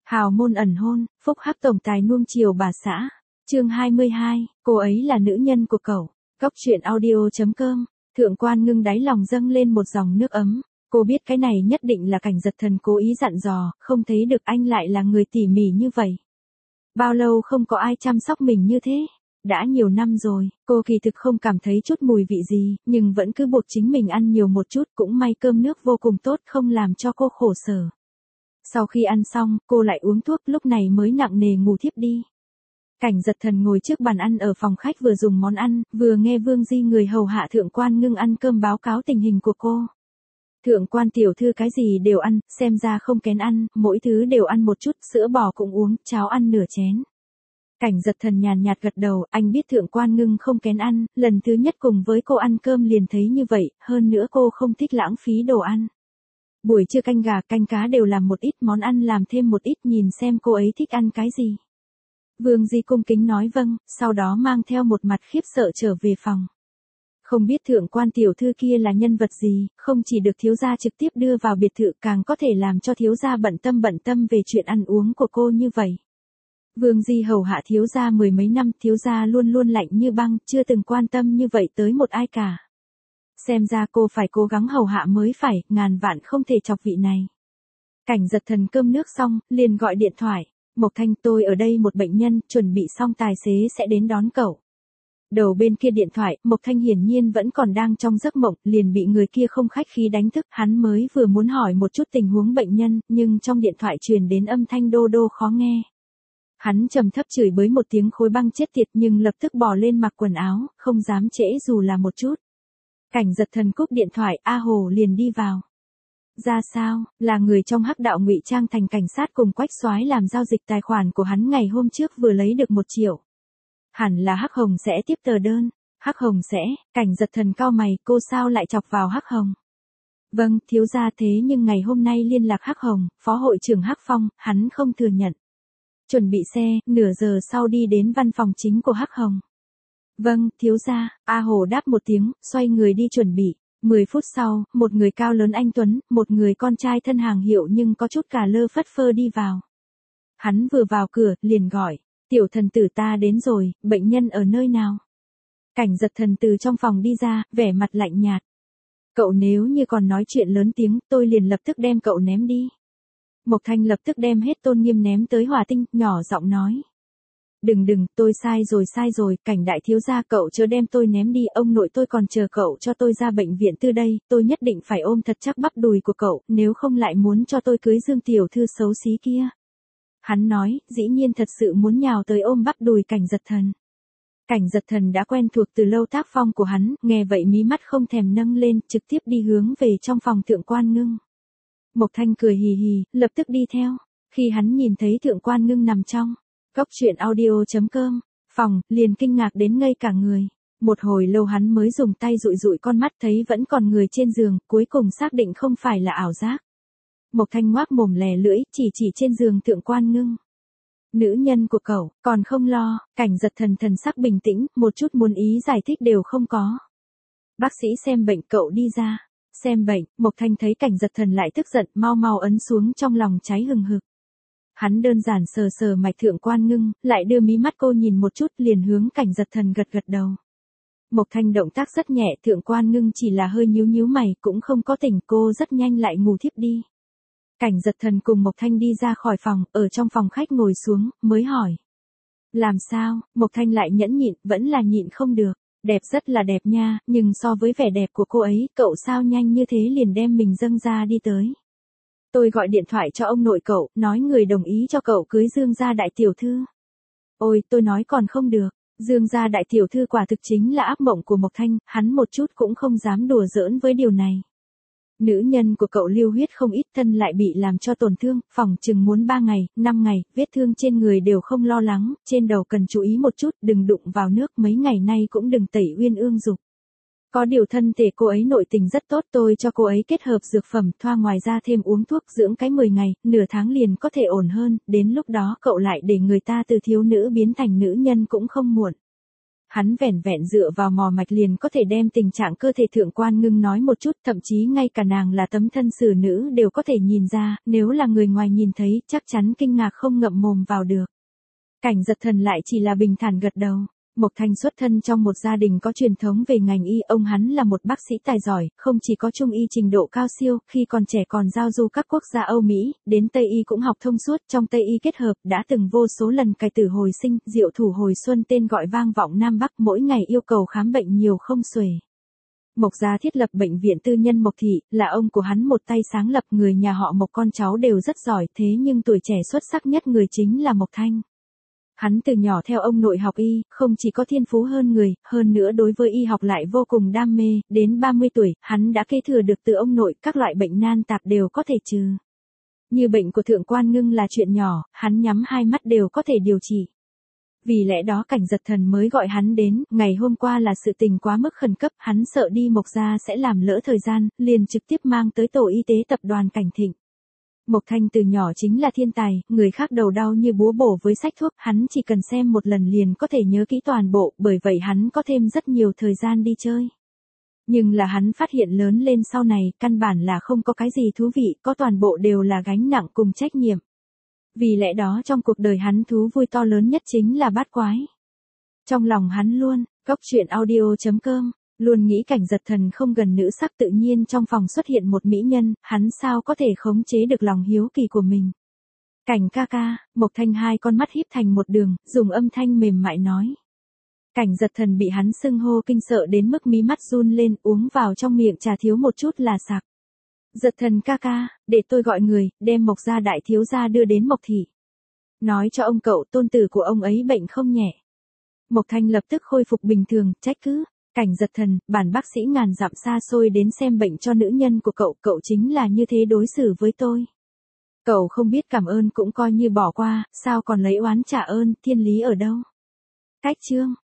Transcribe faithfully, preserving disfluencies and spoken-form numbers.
Hào môn ẩn hôn, phúc hắc tổng tài nuông chiều bà xã. Chương hai mươi hai, cô ấy là nữ nhân của cậu. Cốc truyện audio chấm com. Thượng Quan Ngưng đáy lòng dâng lên một dòng nước ấm. Cô biết cái này nhất định là Cảnh Giật Thần cố ý dặn dò, không thấy được anh lại là người tỉ mỉ như vậy. Bao lâu không có ai chăm sóc mình như thế? Đã nhiều năm rồi, cô kỳ thực không cảm thấy chút mùi vị gì, nhưng vẫn cứ buộc chính mình ăn nhiều một chút, cũng may cơm nước vô cùng tốt không làm cho cô khổ sở. Sau khi ăn xong, cô lại uống thuốc, lúc này mới nặng nề ngủ thiếp đi. Cảnh Giật Thần ngồi trước bàn ăn ở phòng khách vừa dùng món ăn, vừa nghe Vương Di người hầu hạ Thượng Quan Ngưng ăn cơm báo cáo tình hình của cô. Thượng Quan tiểu thư cái gì đều ăn, xem ra không kén ăn, mỗi thứ đều ăn một chút, sữa bò cũng uống, cháo ăn nửa chén. Cảnh Giật Thần nhàn nhạt gật đầu, anh biết Thượng Quan Ngưng không kén ăn, lần thứ nhất cùng với cô ăn cơm liền thấy như vậy, hơn nữa cô không thích lãng phí đồ ăn. Buổi trưa canh gà, canh cá đều làm một ít món ăn, làm thêm một ít, nhìn xem cô ấy thích ăn cái gì. Vương Di cung kính nói vâng, sau đó mang theo một mặt khiếp sợ trở về phòng. Không biết Thượng Quan tiểu thư kia là nhân vật gì, không chỉ được thiếu gia trực tiếp đưa vào biệt thự, càng có thể làm cho thiếu gia bận tâm bận tâm về chuyện ăn uống của cô như vậy. Vương Di hầu hạ thiếu gia mười mấy năm, thiếu gia luôn luôn lạnh như băng, chưa từng quan tâm như vậy tới một ai cả. Xem ra cô phải cố gắng hầu hạ mới phải, ngàn vạn không thể chọc vị này. Cảnh Giật Thần cơm nước xong, liền gọi điện thoại. Mộc Thanh, tôi ở đây một bệnh nhân, chuẩn bị xong tài xế sẽ đến đón cậu. Đầu bên kia điện thoại, Mộc Thanh hiển nhiên vẫn còn đang trong giấc mộng, liền bị người kia không khách khí đánh thức, hắn mới vừa muốn hỏi một chút tình huống bệnh nhân, nhưng trong điện thoại truyền đến âm thanh đô đô khó nghe. Hắn trầm thấp chửi bới một tiếng khối băng chết tiệt, nhưng lập tức bỏ lên mặc quần áo, không dám trễ dù là một chút. Cảnh Giật Thần cúp điện thoại, A Hồ liền đi vào. Ra sao, là người trong hắc đạo ngụy trang thành cảnh sát cùng Quách Soái làm giao dịch, tài khoản của hắn ngày hôm trước vừa lấy được một triệu. Hẳn là Hắc Hồng sẽ tiếp tờ đơn. Hắc Hồng sẽ, Cảnh Giật Thần cau mày, cô sao lại chọc vào Hắc Hồng? Vâng, thiếu gia, thế nhưng ngày hôm nay liên lạc Hắc Hồng, phó hội trưởng Hắc Phong, hắn không thừa nhận. Chuẩn bị xe, nửa giờ sau đi đến văn phòng chính của Hắc Hồng. Vâng, thiếu gia, A Hồ đáp một tiếng, xoay người đi chuẩn bị. Mười phút sau, một người cao lớn anh tuấn, một người con trai thân hàng hiệu nhưng có chút cả lơ phất phơ đi vào. Hắn vừa vào cửa, liền gọi, tiểu thần tử ta đến rồi, bệnh nhân ở nơi nào? Cảnh Giật Thần từ trong phòng đi ra, vẻ mặt lạnh nhạt. Cậu nếu như còn nói chuyện lớn tiếng, tôi liền lập tức đem cậu ném đi. Mộc Thanh lập tức đem hết tôn nghiêm ném tới Hỏa Tinh, nhỏ giọng nói. Đừng đừng, tôi sai rồi sai rồi, Cảnh đại thiếu gia, cậu chớ đem tôi ném đi, ông nội tôi còn chờ cậu cho tôi ra bệnh viện từ đây, tôi nhất định phải ôm thật chắc bắp đùi của cậu, nếu không lại muốn cho tôi cưới Dương tiểu thư xấu xí kia. Hắn nói, dĩ nhiên thật sự muốn nhào tới ôm bắp đùi Cảnh Giật Thần. Cảnh Giật Thần đã quen thuộc từ lâu tác phong của hắn, nghe vậy mí mắt không thèm nâng lên, trực tiếp đi hướng về trong phòng Thượng Quan Ngưng. Mộc Thanh cười hì hì, lập tức đi theo. Khi hắn nhìn thấy Thượng Quan Ngưng nằm trong Cốc truyện audio chấm com phòng, liền kinh ngạc đến ngây cả người. Một hồi lâu hắn mới dùng tay dụi dụi con mắt, thấy vẫn còn người trên giường, cuối cùng xác định không phải là ảo giác. Mộc Thanh ngoác mồm lè lưỡi, chỉ chỉ trên giường Thượng Quan Ngưng. Nữ nhân của cậu, còn không lo. Cảnh Giật Thần thần sắc bình tĩnh, một chút muốn ý giải thích đều không có. Bác sĩ xem bệnh, cậu đi ra. Xem bệnh, Mộc Thanh thấy Cảnh Giật Thần lại tức giận, mau mau ấn xuống trong lòng cháy hừng hực. Hắn đơn giản sờ sờ mạch Thượng Quan Ngưng, lại đưa mí mắt cô nhìn một chút, liền hướng Cảnh Giật Thần gật gật đầu. Mộc Thanh động tác rất nhẹ, Thượng Quan Ngưng chỉ là hơi nhíu nhíu mày, cũng không có tỉnh, cô rất nhanh lại ngủ thiếp đi. Cảnh Giật Thần cùng Mộc Thanh đi ra khỏi phòng, ở trong phòng khách ngồi xuống, mới hỏi. Làm sao? Mộc Thanh lại nhẫn nhịn, vẫn là nhịn không được. Đẹp rất là đẹp nha, nhưng so với vẻ đẹp của cô ấy, cậu sao nhanh như thế liền đem mình dâng ra đi tới. Tôi gọi điện thoại cho ông nội cậu, nói người đồng ý cho cậu cưới Dương gia đại tiểu thư. Ôi, tôi nói còn không được, Dương gia đại tiểu thư quả thực chính là ác mộng của Mộc Thanh, hắn một chút cũng không dám đùa giỡn với điều này. Nữ nhân của cậu lưu huyết không ít, thân lại bị làm cho tổn thương, phòng chừng muốn ba ngày, năm ngày, vết thương trên người đều không lo lắng, trên đầu cần chú ý một chút, đừng đụng vào nước, mấy ngày nay cũng đừng tẩy uyên ương dục. Có điều thân thể cô ấy nội tình rất tốt, tôi cho cô ấy kết hợp dược phẩm, thoa ngoài ra thêm uống thuốc dưỡng cái mười ngày, nửa tháng liền có thể ổn hơn, đến lúc đó cậu lại để người ta từ thiếu nữ biến thành nữ nhân cũng không muộn. Hắn vẻn vẹn dựa vào mò mạch liền có thể đem tình trạng cơ thể Thượng Quan Ngưng nói một chút, thậm chí ngay cả nàng là tấm thân xử nữ đều có thể nhìn ra, nếu là người ngoài nhìn thấy, chắc chắn kinh ngạc không ngậm mồm vào được. Cảnh Giật Thần lại chỉ là bình thản gật đầu. Mộc Thanh xuất thân trong một gia đình có truyền thống về ngành y, ông hắn là một bác sĩ tài giỏi, không chỉ có trung y trình độ cao siêu, khi còn trẻ còn giao du các quốc gia Âu Mỹ, đến Tây y cũng học thông suốt, trong Tây y kết hợp, đã từng vô số lần cải tử hồi sinh, diệu thủ hồi xuân tên gọi vang vọng Nam Bắc, mỗi ngày yêu cầu khám bệnh nhiều không xuể. Mộc gia thiết lập bệnh viện tư nhân Mộc Thị, là ông của hắn một tay sáng lập, người nhà họ Mộc con cháu đều rất giỏi, thế nhưng tuổi trẻ xuất sắc nhất người chính là Mộc Thanh. Hắn từ nhỏ theo ông nội học y, không chỉ có thiên phú hơn người, hơn nữa đối với y học lại vô cùng đam mê, đến ba mươi tuổi, hắn đã kế thừa được từ ông nội, các loại bệnh nan tạp đều có thể trừ. Như bệnh của Thượng Quan Ngưng là chuyện nhỏ, hắn nhắm hai mắt đều có thể điều trị. Vì lẽ đó Cảnh Giật Thần mới gọi hắn đến, ngày hôm qua là sự tình quá mức khẩn cấp, hắn sợ đi Mộc gia sẽ làm lỡ thời gian, liền trực tiếp mang tới tổ y tế tập đoàn Cảnh Thịnh. Mộc Thanh từ nhỏ chính là thiên tài, người khác đầu đau như búa bổ với sách thuốc, hắn chỉ cần xem một lần liền có thể nhớ kỹ toàn bộ, bởi vậy hắn có thêm rất nhiều thời gian đi chơi. Nhưng là hắn phát hiện lớn lên sau này, căn bản là không có cái gì thú vị, có toàn bộ đều là gánh nặng cùng trách nhiệm. Vì lẽ đó trong cuộc đời hắn thú vui to lớn nhất chính là bát quái. Trong lòng hắn luôn, góc truyện audio chấm com, luôn nghĩ Cảnh Giật Thần không gần nữ sắc, tự nhiên trong phòng xuất hiện một mỹ nhân, hắn sao có thể khống chế được lòng hiếu kỳ của mình. Cảnh ca ca, Mộc Thanh hai con mắt híp thành một đường, dùng âm thanh mềm mại nói. Cảnh Giật Thần bị hắn xưng hô kinh sợ đến mức mí mắt run lên, uống vào trong miệng trà thiếu một chút là sặc. Giật Thần ca ca, để tôi gọi người, đem Mộc gia đại thiếu gia đưa đến Mộc Thị. Nói cho ông cậu tôn tử của ông ấy bệnh không nhẹ. Mộc Thanh lập tức khôi phục bình thường, trách cứ. Cảnh Giật Thần, bản bác sĩ ngàn dặm xa xôi đến xem bệnh cho nữ nhân của cậu, cậu chính là như thế đối xử với tôi. Cậu không biết cảm ơn cũng coi như bỏ qua, sao còn lấy oán trả ơn, thiên lý ở đâu? Cách chương.